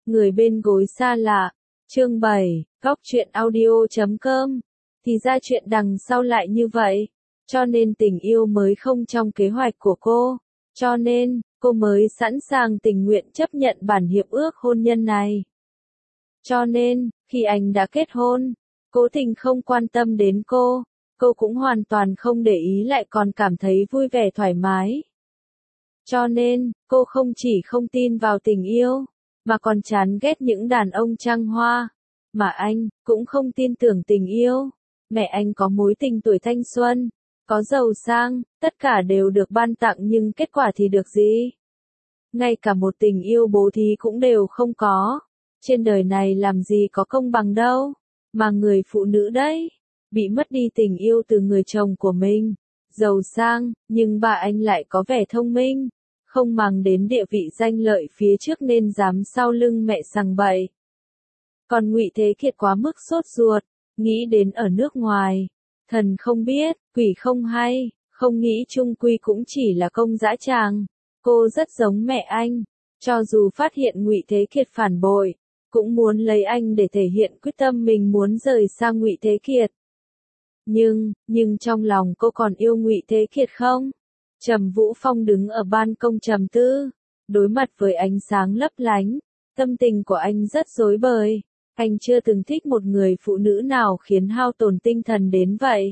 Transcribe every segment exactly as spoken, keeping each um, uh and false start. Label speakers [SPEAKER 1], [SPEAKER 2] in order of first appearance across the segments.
[SPEAKER 1] Người bên gối xa lạ. Chương bảy, góc truyện audio chấm com. Thì ra chuyện đằng sau lại như vậy. Cho nên tình yêu mới không trong kế hoạch của cô. Cho nên, cô mới sẵn sàng tình nguyện chấp nhận bản hiệp ước hôn nhân này. Cho nên, khi anh đã kết hôn, Cố Tình không quan tâm đến cô. Cô cũng hoàn toàn không để ý lại còn cảm thấy vui vẻ thoải mái. Cho nên, cô không chỉ không tin vào tình yêu, mà còn chán ghét những đàn ông trăng hoa. Mà anh, cũng không tin tưởng tình yêu. Mẹ anh có mối tình tuổi thanh xuân, có giàu sang, tất cả đều được ban tặng nhưng kết quả thì được gì? Ngay cả một tình yêu bố thí cũng đều không có. Trên đời này làm gì có công bằng đâu. Mà người phụ nữ đấy, bị mất đi tình yêu từ người chồng của mình. Giàu sang, nhưng bà anh lại có vẻ thông minh. Không màng đến địa vị danh lợi phía trước nên dám sau lưng mẹ sằng bậy. Còn Ngụy Thế Kiệt quá mức sốt ruột, nghĩ đến ở nước ngoài. Thần không biết, quỷ không hay, không nghĩ chung quy cũng chỉ là công dã tràng. Cô rất giống mẹ anh, cho dù phát hiện Ngụy Thế Kiệt phản bội, cũng muốn lấy anh để thể hiện quyết tâm mình muốn rời xa Ngụy Thế Kiệt. Nhưng, nhưng trong lòng cô còn yêu Ngụy Thế Kiệt không? Trầm Vũ Phong đứng ở ban công trầm tư, đối mặt với ánh sáng lấp lánh, tâm tình của anh rất rối bời. Anh chưa từng thích một người phụ nữ nào khiến hao tổn tinh thần đến vậy.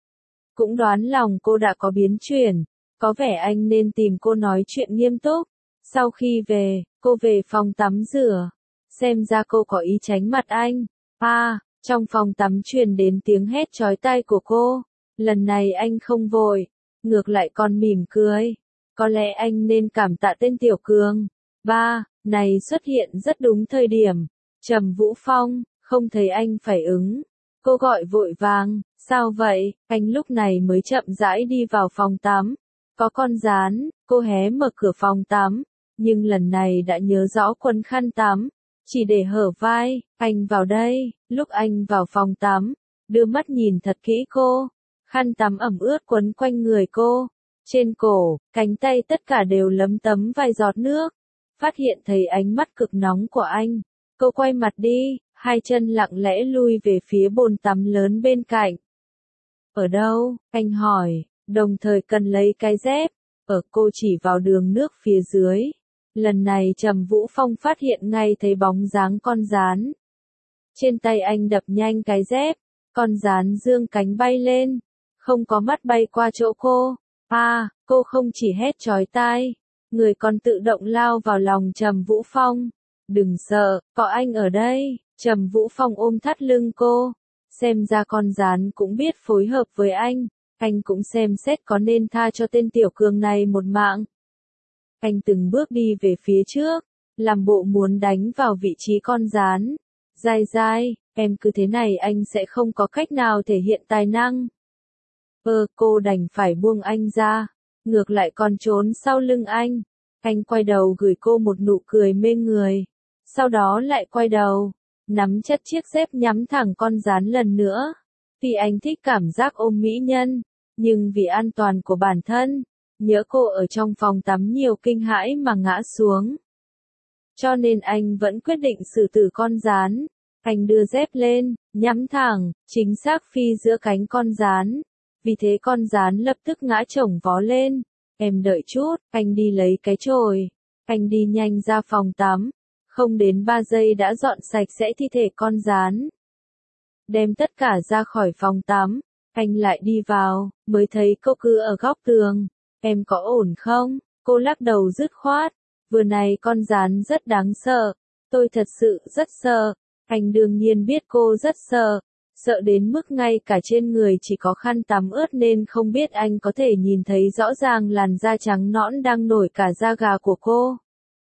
[SPEAKER 1] Cũng đoán lòng cô đã có biến chuyển, có vẻ anh nên tìm cô nói chuyện nghiêm túc. Sau khi về, cô về phòng tắm rửa, xem ra cô có ý tránh mặt anh. À, trong phòng tắm truyền đến tiếng hét chói tai của cô. Lần này anh không vội, ngược lại còn mỉm cười. Có lẽ anh nên cảm tạ tên Tiểu Cường. Ba, này xuất hiện rất đúng thời điểm. Trầm Vũ Phong, không thấy anh phải ứng. Cô gọi vội vàng, sao vậy? Anh lúc này mới chậm rãi đi vào phòng tắm. Có con gián, cô hé mở cửa phòng tắm. Nhưng lần này đã nhớ rõ quần khăn tắm. Chỉ để hở vai, anh vào đây. Lúc anh vào phòng tắm, đưa mắt nhìn thật kỹ cô. Khăn tắm ẩm ướt quấn quanh người cô. Trên cổ, cánh tay tất cả đều lấm tấm vài giọt nước. Phát hiện thấy ánh mắt cực nóng của anh. Cô quay mặt đi, hai chân lặng lẽ lui về phía bồn tắm lớn bên cạnh. Ở đâu? Anh hỏi, đồng thời cần lấy cái dép. Ở cô chỉ vào đường nước phía dưới. Lần này Trầm Vũ Phong phát hiện ngay thấy bóng dáng con gián. Trên tay anh đập nhanh cái dép, con gián dương cánh bay lên. Không có mắt bay qua chỗ cô. À, cô không chỉ hét chói tai, người còn tự động lao vào lòng Trầm Vũ Phong. Đừng sợ, có anh ở đây. Trầm Vũ Phong ôm thắt lưng cô. Xem ra con gián cũng biết phối hợp với anh. Anh cũng xem xét có nên tha cho tên Tiểu Cường này một mạng. Anh từng bước đi về phía trước, làm bộ muốn đánh vào vị trí con gián. Dai dai, em cứ thế này anh sẽ không có cách nào thể hiện tài năng. Ơ, cô đành phải buông anh ra. Ngược lại còn trốn sau lưng anh. Anh quay đầu gửi cô một nụ cười mê người. Sau đó lại quay đầu, nắm chặt chiếc dép nhắm thẳng con gián lần nữa. Vì anh thích cảm giác ôm mỹ nhân, nhưng vì an toàn của bản thân, nhỡ cô ở trong phòng tắm nhiều kinh hãi mà ngã xuống. Cho nên anh vẫn quyết định xử tử con gián. Anh đưa dép lên, nhắm thẳng, chính xác phi giữa cánh con gián. Vì thế con gián lập tức ngã chổng vó lên. Em đợi chút, anh đi lấy cái chổi. Anh đi nhanh ra phòng tắm. Không đến ba giây đã dọn sạch sẽ thi thể con gián. Đem tất cả ra khỏi phòng tắm. Anh lại đi vào, mới thấy cô cứ ở góc tường. Em có ổn không? Cô lắc đầu dứt khoát. Vừa này con gián rất đáng sợ. Tôi thật sự rất sợ. Anh đương nhiên biết cô rất sợ. Sợ đến mức ngay cả trên người chỉ có khăn tắm ướt nên không biết anh có thể nhìn thấy rõ ràng làn da trắng nõn đang nổi cả da gà của cô.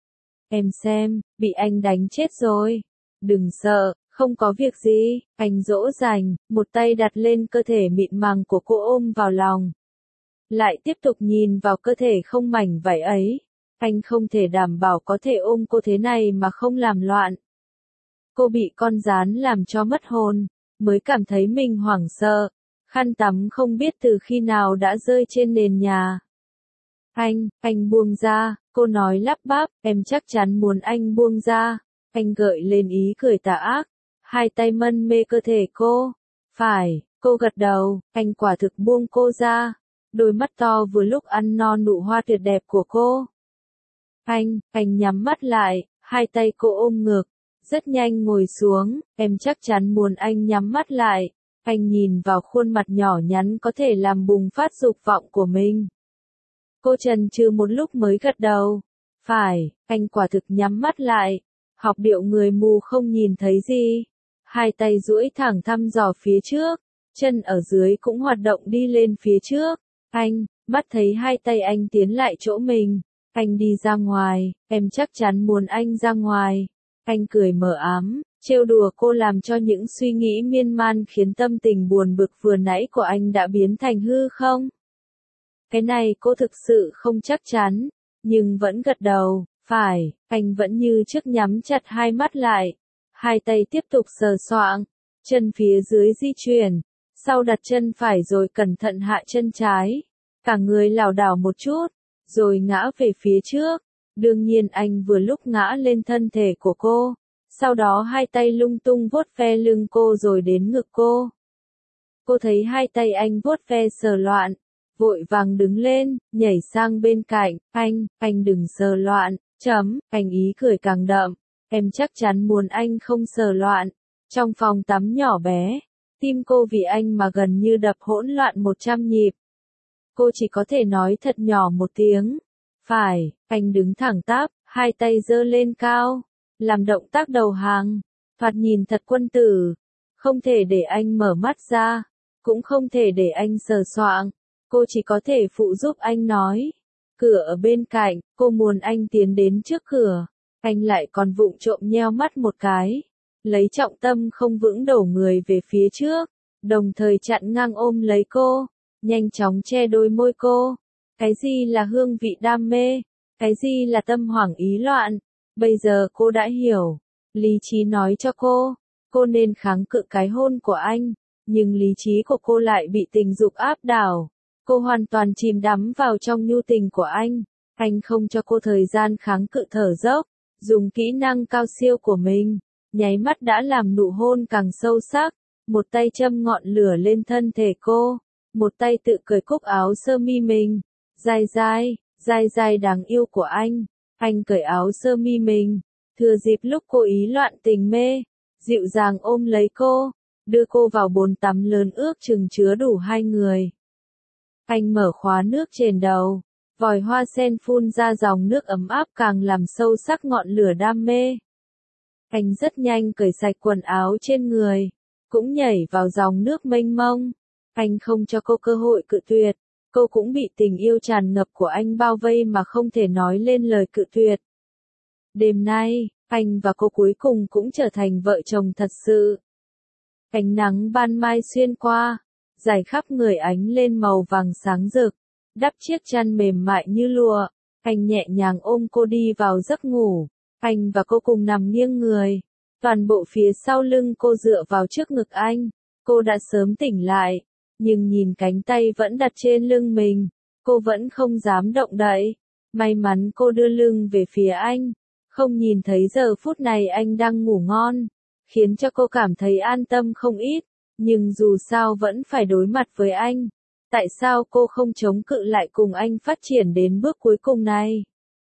[SPEAKER 1] Em xem, bị anh đánh chết rồi. Đừng sợ, không có việc gì. Anh dỗ dành, một tay đặt lên cơ thể mịn màng của cô ôm vào lòng. Lại tiếp tục nhìn vào cơ thể không mảnh vải ấy. Anh không thể đảm bảo có thể ôm cô thế này mà không làm loạn. Cô bị con gián làm cho mất hồn, mới cảm thấy mình hoảng sợ. Khăn tắm không biết từ khi nào đã rơi trên nền nhà. Anh, anh buông ra, cô nói lắp bắp, em chắc chắn muốn anh buông ra. Anh gợi lên ý cười tà ác, hai tay mân mê cơ thể cô. Phải, cô gật đầu, anh quả thực buông cô ra. Đôi mắt to vừa lúc ăn no nụ hoa tuyệt đẹp của cô. Anh, anh nhắm mắt lại, hai tay cô ôm ngực, rất nhanh ngồi xuống, em chắc chắn muốn anh nhắm mắt lại. Anh nhìn vào khuôn mặt nhỏ nhắn có thể làm bùng phát dục vọng của mình. Cô chần chừ một lúc mới gật đầu. Phải, anh quả thực nhắm mắt lại. Học điệu người mù không nhìn thấy gì. Hai tay duỗi thẳng thăm dò phía trước, chân ở dưới cũng hoạt động đi lên phía trước. Anh, mắt thấy hai tay anh tiến lại chỗ mình. Anh đi ra ngoài, em chắc chắn muốn anh ra ngoài. Anh cười mờ ám, trêu đùa cô làm cho những suy nghĩ miên man khiến tâm tình buồn bực vừa nãy của anh đã biến thành hư không. Cái này cô thực sự không chắc chắn, nhưng vẫn gật đầu. Phải, anh vẫn như trước nhắm chặt hai mắt lại. Hai tay tiếp tục sờ soạng, chân phía dưới di chuyển, sau đặt chân phải rồi cẩn thận hạ chân trái. Cả người lảo đảo một chút, rồi ngã về phía trước. Đương nhiên anh vừa lúc ngã lên thân thể của cô, sau đó hai tay lung tung vuốt ve lưng cô rồi đến ngực cô. Cô thấy hai tay anh vuốt ve sờ loạn, vội vàng đứng lên, nhảy sang bên cạnh. Anh, anh đừng sờ loạn, chấm, anh ý cười càng đậm. Em chắc chắn muốn anh không sờ loạn. Trong phòng tắm nhỏ bé, tim cô vì anh mà gần như đập hỗn loạn một trăm nhịp. Cô chỉ có thể nói thật nhỏ một tiếng. Phải, anh đứng thẳng tắp, hai tay giơ lên cao, làm động tác đầu hàng, thoạt nhìn thật quân tử. Không thể để anh mở mắt ra, cũng không thể để anh sờ soạng. Cô chỉ có thể phụ giúp anh nói. Cửa ở bên cạnh, cô muốn anh tiến đến trước cửa. Anh lại còn vụng trộm nheo mắt một cái, lấy trọng tâm không vững đổ người về phía trước, đồng thời chặn ngang ôm lấy cô, nhanh chóng che đôi môi cô. Cái gì là hương vị đam mê? Cái gì là tâm hoảng ý loạn? Bây giờ cô đã hiểu. Lý trí nói cho cô, cô nên kháng cự cái hôn của anh, nhưng lý trí của cô lại bị tình dục áp đảo. Cô hoàn toàn chìm đắm vào trong nhu tình của anh. Anh không cho cô thời gian kháng cự thở dốc, dùng kỹ năng cao siêu của mình, nháy mắt đã làm nụ hôn càng sâu sắc. Một tay châm ngọn lửa lên thân thể cô, một tay tự cởi cúc áo sơ mi mình. Dai dai, dai dai đáng yêu của anh. Anh cởi áo sơ mi mình, thừa dịp lúc cô ý loạn tình mê, dịu dàng ôm lấy cô, đưa cô vào bồn tắm lớn ước chừng chứa đủ hai người. Anh mở khóa nước trên đầu, vòi hoa sen phun ra dòng nước ấm áp càng làm sâu sắc ngọn lửa đam mê. Anh rất nhanh cởi sạch quần áo trên người, cũng nhảy vào dòng nước mênh mông. Anh không cho cô cơ hội cự tuyệt, cô cũng bị tình yêu tràn ngập của anh bao vây mà không thể nói lên lời cự tuyệt. Đêm nay, anh và cô cuối cùng cũng trở thành vợ chồng thật sự. Ánh nắng ban mai xuyên qua, rải khắp người ánh lên màu vàng sáng rực, đắp chiếc chăn mềm mại như lụa. Anh nhẹ nhàng ôm cô đi vào giấc ngủ. Anh và cô cùng nằm nghiêng người, toàn bộ phía sau lưng cô dựa vào trước ngực anh. Cô đã sớm tỉnh lại, nhưng nhìn cánh tay vẫn đặt trên lưng mình, cô vẫn không dám động đậy. May mắn cô đưa lưng về phía anh, không nhìn thấy giờ phút này anh đang ngủ ngon, khiến cho cô cảm thấy an tâm không ít. Nhưng dù sao vẫn phải đối mặt với anh. Tại sao cô không chống cự lại cùng anh phát triển đến bước cuối cùng này?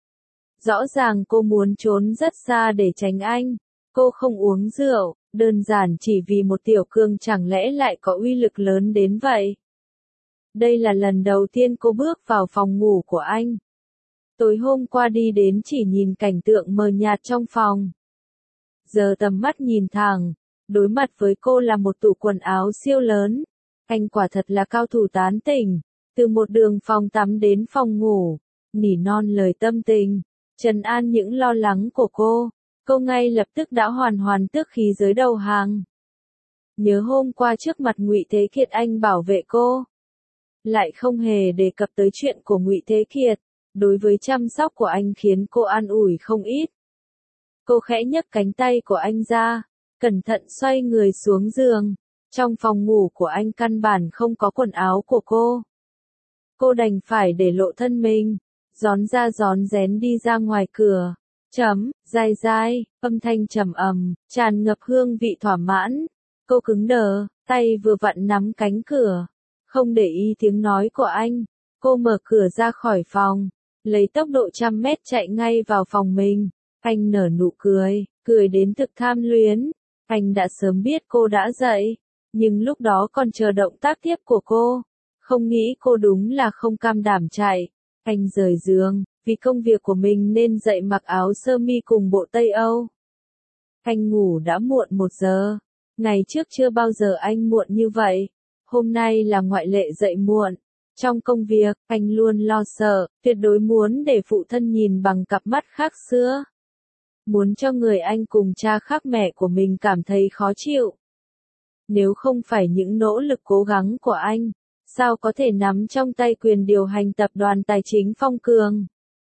[SPEAKER 1] Rõ ràng cô muốn trốn rất xa để tránh anh. Cô không uống rượu, đơn giản chỉ vì một tiểu cương chẳng lẽ lại có uy lực lớn đến vậy? Đây là lần đầu tiên cô bước vào phòng ngủ của anh. Tối hôm qua đi đến chỉ nhìn cảnh tượng mờ nhạt trong phòng. Giờ tầm mắt nhìn thẳng, đối mặt với cô là một tủ quần áo siêu lớn. Anh quả thật là cao thủ tán tỉnh, từ một đường phòng tắm đến phòng ngủ, nỉ non lời tâm tình, trấn an những lo lắng của cô. Cô ngay lập tức đã hoàn hoàn tước khí giới đầu hàng. Nhớ hôm qua trước mặt Ngụy Thế Kiệt anh bảo vệ cô, lại không hề đề cập tới chuyện của Ngụy Thế Kiệt. Đối với chăm sóc của anh khiến cô an ủi không ít. Cô khẽ nhấc cánh tay của anh ra, cẩn thận xoay người xuống giường. Trong phòng ngủ của anh căn bản không có quần áo của cô. Cô đành phải để lộ thân mình, rón ra rón rén đi ra ngoài cửa. chấm, dai dai, âm thanh trầm ầm, tràn ngập hương vị thỏa mãn. Cô cứng đờ, tay vừa vặn nắm cánh cửa. Không để ý tiếng nói của anh, cô mở cửa ra khỏi phòng, lấy tốc độ trăm mét chạy ngay vào phòng mình. Anh nở nụ cười, cười đến thực tham luyến. Anh đã sớm biết cô đã dậy, nhưng lúc đó còn chờ động tác tiếp của cô. Không nghĩ cô đúng là không cam đảm chạy. Anh rời giường, vì công việc của mình nên dậy mặc áo sơ mi cùng bộ Tây Âu. Anh ngủ đã muộn một giờ. Ngày trước chưa bao giờ anh muộn như vậy. Hôm nay là ngoại lệ dậy muộn. Trong công việc, anh luôn lo sợ, tuyệt đối muốn để phụ thân nhìn bằng cặp mắt khác xưa. Muốn cho người anh cùng cha khác mẹ của mình cảm thấy khó chịu. Nếu không phải những nỗ lực cố gắng của anh, sao có thể nắm trong tay quyền điều hành tập đoàn tài chính Phong Cường?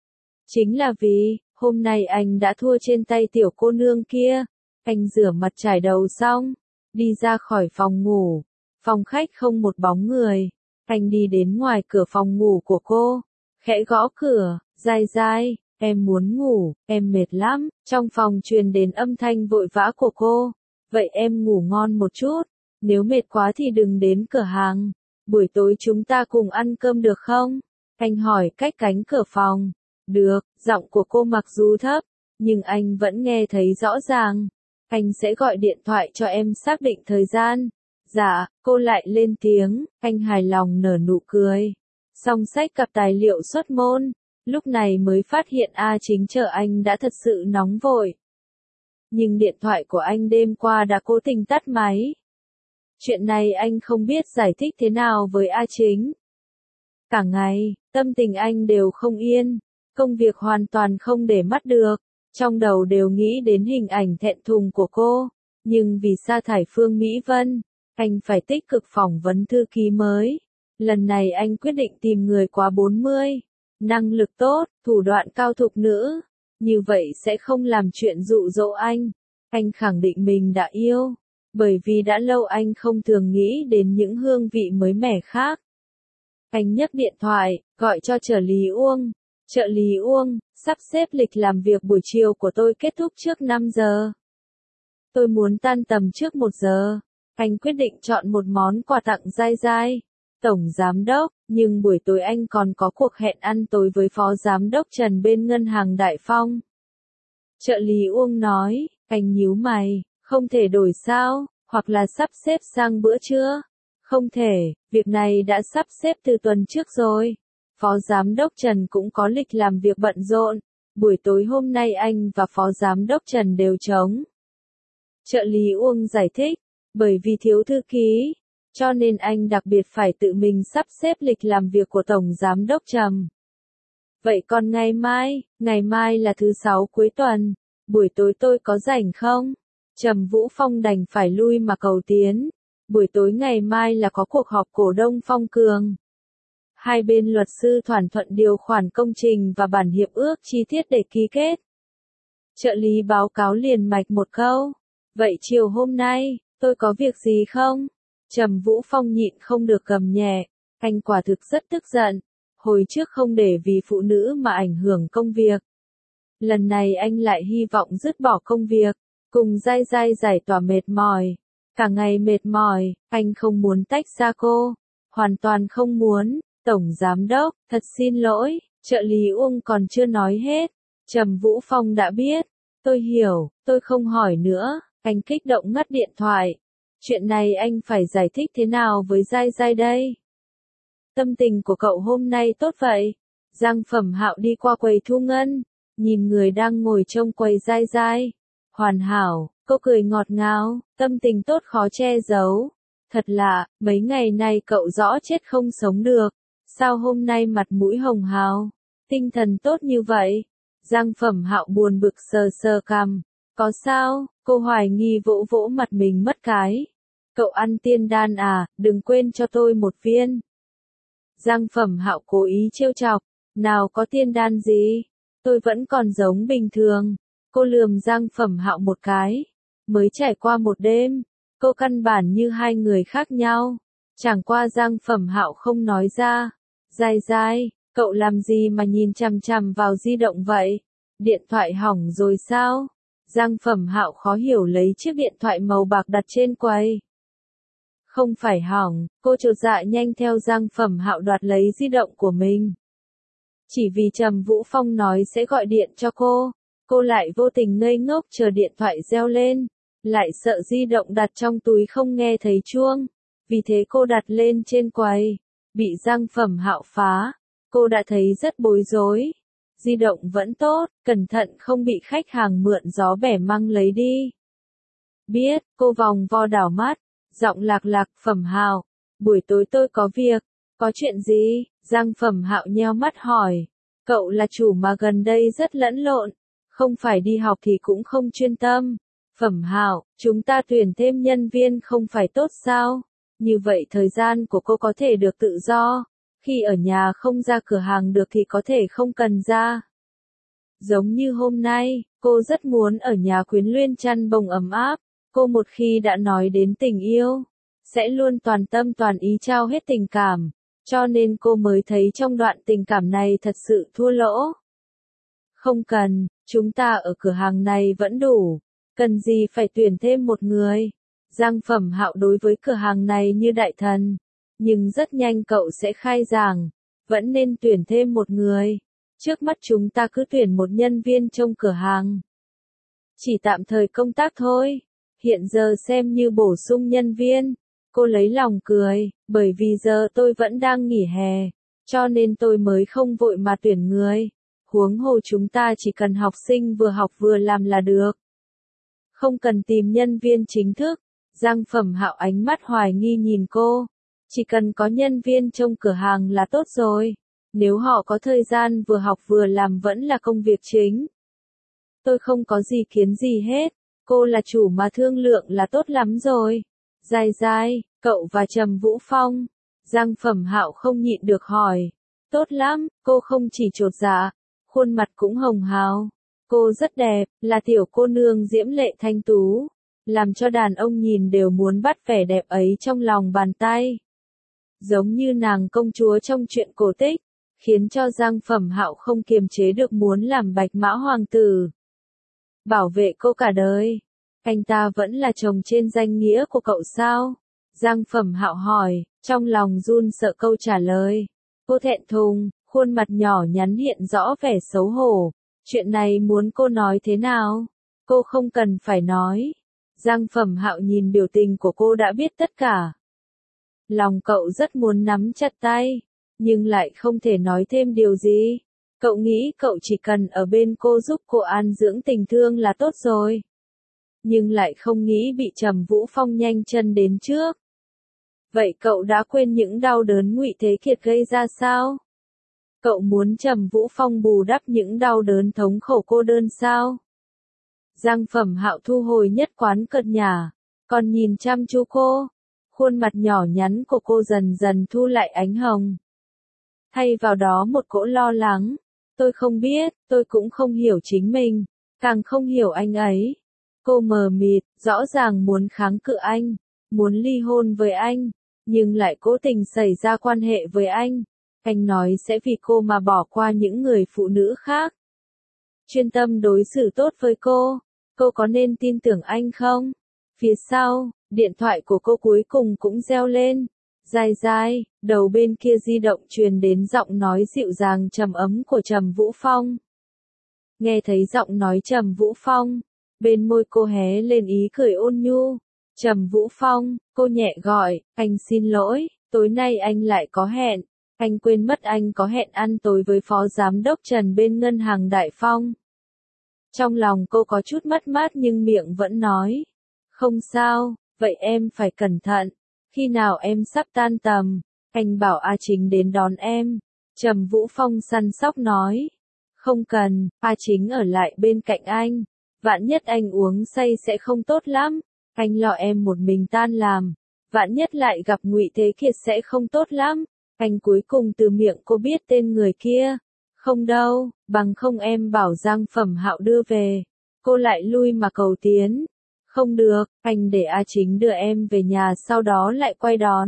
[SPEAKER 1] Chính là vì, hôm nay anh đã thua trên tay tiểu cô nương kia. Anh rửa mặt trải đầu xong, đi ra khỏi phòng ngủ. Phòng khách không một bóng người. Anh đi đến ngoài cửa phòng ngủ của cô, khẽ gõ cửa, dai dai, em muốn ngủ, em mệt lắm. Trong phòng truyền đến âm thanh vội vã của cô. Vậy em ngủ ngon một chút, nếu mệt quá thì đừng đến cửa hàng. Buổi tối chúng ta cùng ăn cơm được không? Anh hỏi cách cánh cửa phòng. Được, giọng của cô mặc dù thấp, nhưng anh vẫn nghe thấy rõ ràng. Anh sẽ gọi điện thoại cho em xác định thời gian. Dạ, cô lại lên tiếng, anh hài lòng nở nụ cười. Xong xách cặp tài liệu xuất môn, lúc này mới phát hiện A Chính chờ anh đã thật sự nóng vội. Nhưng điện thoại của anh đêm qua đã cố tình tắt máy. Chuyện này anh không biết giải thích thế nào với A Chính. Cả ngày, tâm tình anh đều không yên, công việc hoàn toàn không để mắt được, trong đầu đều nghĩ đến hình ảnh thẹn thùng của cô. Nhưng vì sa thải Phương Mỹ Vân, anh phải tích cực phỏng vấn thư ký mới. Lần này anh quyết định tìm người quá bốn mươi, năng lực tốt, thủ đoạn cao thục nữ. Như vậy sẽ không làm chuyện dụ dỗ anh. Anh khẳng định mình đã yêu, bởi vì đã lâu anh không thường nghĩ đến những hương vị mới mẻ khác. Anh nhấc điện thoại, gọi cho trợ lý Uông. Trợ lý Uông, sắp xếp lịch làm việc buổi chiều của tôi kết thúc trước năm giờ. Tôi muốn tan tầm trước một giờ. Anh quyết định chọn một món quà tặng dai dai. Tổng giám đốc, nhưng buổi tối anh còn có cuộc hẹn ăn tối với phó giám đốc Trần bên ngân hàng Đại Phong. Trợ lý Uông nói, anh nhíu mày, không thể đổi sao, hoặc là sắp xếp sang bữa trưa. Không thể, việc này đã sắp xếp từ tuần trước rồi. Phó giám đốc Trần cũng có lịch làm việc bận rộn. Buổi tối hôm nay anh và phó giám đốc Trần đều trống. Trợ lý Uông giải thích, bởi vì thiếu thư ký, cho nên anh đặc biệt phải tự mình sắp xếp lịch làm việc của Tổng Giám đốc Trầm. Vậy còn ngày mai, ngày mai là thứ sáu cuối tuần, buổi tối tôi có rảnh không? Trầm Vũ Phong đành phải lui mà cầu tiến. Buổi tối ngày mai là có cuộc họp cổ đông Phong Cường. Hai bên luật sư thỏa thuận điều khoản công trình và bản hiệp ước chi tiết để ký kết. Trợ lý báo cáo liền mạch một câu. Vậy chiều hôm nay, tôi có việc gì không? Trầm Vũ Phong nhịn không được gầm nhẹ. Anh quả thực rất tức giận. Hồi trước không để vì phụ nữ mà ảnh hưởng công việc. Lần này anh lại hy vọng dứt bỏ công việc, cùng dai dai giải tỏa mệt mỏi. Cả ngày mệt mỏi, anh không muốn tách ra cô. Hoàn toàn không muốn. Tổng Giám đốc, thật xin lỗi. Trợ lý Uông còn chưa nói hết. Trầm Vũ Phong đã biết. Tôi hiểu, tôi không hỏi nữa. Anh kích động ngắt điện thoại. Chuyện này anh phải giải thích thế nào với dai dai đây? Tâm tình của cậu hôm nay tốt vậy? Giang Phẩm Hạo đi qua quầy thu ngân, nhìn người đang ngồi trông quầy dai dai. Hoàn hảo, cô cười ngọt ngào, tâm tình tốt khó che giấu. Thật lạ, mấy ngày nay cậu rõ chết không sống được. Sao hôm nay mặt mũi hồng hào, tinh thần tốt như vậy? Giang Phẩm Hạo buồn bực sờ sờ cằm. Có sao? Cô hoài nghi vỗ vỗ mặt mình mất cái. Cậu ăn tiên đan à, đừng quên cho tôi một viên. Giang Phẩm Hạo cố ý trêu chọc. Nào có tiên đan gì? Tôi vẫn còn giống bình thường. Cô lườm Giang Phẩm Hạo một cái. Mới trải qua một đêm, cô căn bản như hai người khác nhau. Chẳng qua Giang Phẩm Hạo không nói ra. Dai dai, cậu làm gì mà nhìn chằm chằm vào di động vậy? Điện thoại hỏng rồi sao? Giang Phẩm Hạo khó hiểu lấy chiếc điện thoại màu bạc đặt trên quầy. Không phải hỏng, cô chột dạ nhanh theo Giang Phẩm Hạo đoạt lấy di động của mình. Chỉ vì Trầm Vũ Phong nói sẽ gọi điện cho cô, cô lại vô tình ngây ngốc chờ điện thoại reo lên, lại sợ di động đặt trong túi không nghe thấy chuông, vì thế cô đặt lên trên quầy, bị Giang Phẩm Hạo phá, cô đã thấy rất bối rối. Di động vẫn tốt, cẩn thận không bị khách hàng mượn gió bẻ măng lấy đi. Biết, cô vòng vo đảo mắt, giọng lạc lạc. Phẩm Hạo, buổi tối tôi có việc. Có chuyện gì? Giang Phẩm Hạo nheo mắt hỏi. Cậu là chủ mà gần đây rất lẫn lộn, không phải đi học thì cũng không chuyên tâm. Phẩm Hạo, chúng ta tuyển thêm nhân viên không phải tốt sao? Như vậy thời gian của cô có thể được tự do. Khi ở nhà không ra cửa hàng được thì có thể không cần ra. Giống như hôm nay, cô rất muốn ở nhà quyến luyên chăn bông ấm áp. Cô một khi đã nói đến tình yêu, sẽ luôn toàn tâm toàn ý trao hết tình cảm. Cho nên cô mới thấy trong đoạn tình cảm này thật sự thua lỗ. Không cần, chúng ta ở cửa hàng này vẫn đủ. Cần gì phải tuyển thêm một người. Giang Phẩm Hạo đối với cửa hàng này như đại thần. Nhưng rất nhanh cậu sẽ khai giảng, vẫn nên tuyển thêm một người. Trước mắt chúng ta cứ tuyển một nhân viên trông cửa hàng. Chỉ tạm thời công tác thôi, hiện giờ xem như bổ sung nhân viên. Cô lấy lòng cười, bởi vì giờ tôi vẫn đang nghỉ hè, cho nên tôi mới không vội mà tuyển người. Huống hồ chúng ta chỉ cần học sinh vừa học vừa làm là được. Không cần tìm nhân viên chính thức. Giang Phẩm Hạo ánh mắt hoài nghi nhìn cô. Chỉ cần có nhân viên trông cửa hàng là tốt rồi. Nếu họ có thời gian vừa học vừa làm vẫn là công việc chính. Tôi không có gì kiến gì hết. Cô là chủ mà thương lượng là tốt lắm rồi. Dài dài, cậu và Trầm Vũ Phong. Giang Phẩm Hạo không nhịn được hỏi. Tốt lắm, cô không chỉ chột dạ, khuôn mặt cũng hồng hào. Cô rất đẹp, là tiểu cô nương diễm lệ thanh tú. Làm cho đàn ông nhìn đều muốn bắt vẻ đẹp ấy trong lòng bàn tay. Giống như nàng công chúa trong truyện cổ tích, khiến cho Giang Phẩm Hạo không kiềm chế được muốn làm bạch mã hoàng tử. Bảo vệ cô cả đời. Anh ta vẫn là chồng trên danh nghĩa của cậu sao? Giang Phẩm Hạo hỏi, trong lòng run sợ câu trả lời. Cô thẹn thùng, khuôn mặt nhỏ nhắn hiện rõ vẻ xấu hổ. Chuyện này muốn cô nói thế nào? Cô không cần phải nói. Giang Phẩm Hạo nhìn biểu tình của cô đã biết tất cả. Lòng cậu rất muốn nắm chặt tay, nhưng lại không thể nói thêm điều gì. Cậu nghĩ cậu chỉ cần ở bên cô giúp cô an dưỡng tình thương là tốt rồi. Nhưng lại không nghĩ bị Trầm Vũ Phong nhanh chân đến trước. Vậy cậu đã quên những đau đớn Ngụy Thế Kiệt gây ra sao? Cậu muốn Trầm Vũ Phong bù đắp những đau đớn thống khổ cô đơn sao? Giang Phẩm Hạo thu hồi nhất quán cợt nhả, còn nhìn chăm chú cô. Khuôn mặt nhỏ nhắn của cô dần dần thu lại ánh hồng. Thay vào đó một cỗ lo lắng. Tôi không biết, tôi cũng không hiểu chính mình, càng không hiểu anh ấy. Cô mờ mịt, rõ ràng muốn kháng cự anh, muốn ly hôn với anh, nhưng lại cố tình xảy ra quan hệ với anh. Anh nói sẽ vì cô mà bỏ qua những người phụ nữ khác. Chuyên tâm đối xử tốt với cô, cô có nên tin tưởng anh không? Phía sau, điện thoại của cô cuối cùng cũng reo lên. Dài dài, đầu bên kia di động truyền đến giọng nói dịu dàng trầm ấm của Trầm Vũ Phong. Nghe thấy giọng nói Trầm Vũ Phong, bên môi cô hé lên ý cười ôn nhu. Trầm Vũ Phong, cô nhẹ gọi, anh xin lỗi, tối nay anh lại có hẹn. Anh quên mất anh có hẹn ăn tối với Phó Giám đốc Trần bên Ngân hàng Đại Phong. Trong lòng cô có chút mất mát nhưng miệng vẫn nói. Không sao, vậy em phải cẩn thận. Khi nào em sắp tan tầm, anh bảo A Chính đến đón em. Trầm Vũ Phong săn sóc nói. Không cần, A Chính ở lại bên cạnh anh. Vạn nhất anh uống say sẽ không tốt lắm. Anh lo em một mình tan làm. Vạn nhất lại gặp Ngụy Thế Kiệt sẽ không tốt lắm. Anh cuối cùng từ miệng cô biết tên người kia. Không đâu, bằng không em bảo Giang Phẩm Hạo đưa về. Cô lại lui mà cầu tiến. Không được, anh để A Chính đưa em về nhà sau đó lại quay đón.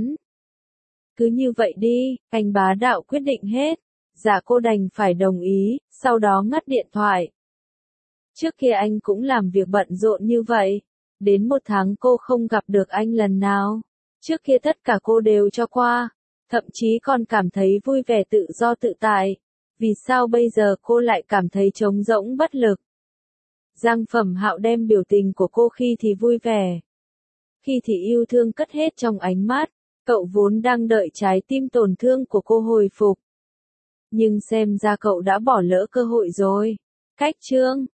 [SPEAKER 1] Cứ như vậy đi, anh bá đạo quyết định hết. Dạ cô đành phải đồng ý, sau đó ngắt điện thoại. Trước kia anh cũng làm việc bận rộn như vậy. Đến một tháng cô không gặp được anh lần nào. Trước kia tất cả cô đều cho qua. Thậm chí còn cảm thấy vui vẻ tự do tự tại. Vì sao bây giờ cô lại cảm thấy trống rỗng bất lực? Giang Phẩm Hạo đem biểu tình của cô khi thì vui vẻ, khi thì yêu thương cất hết trong ánh mắt. Cậu vốn đang đợi trái tim tổn thương của cô hồi phục. Nhưng xem ra cậu đã bỏ lỡ cơ hội rồi. Cách chương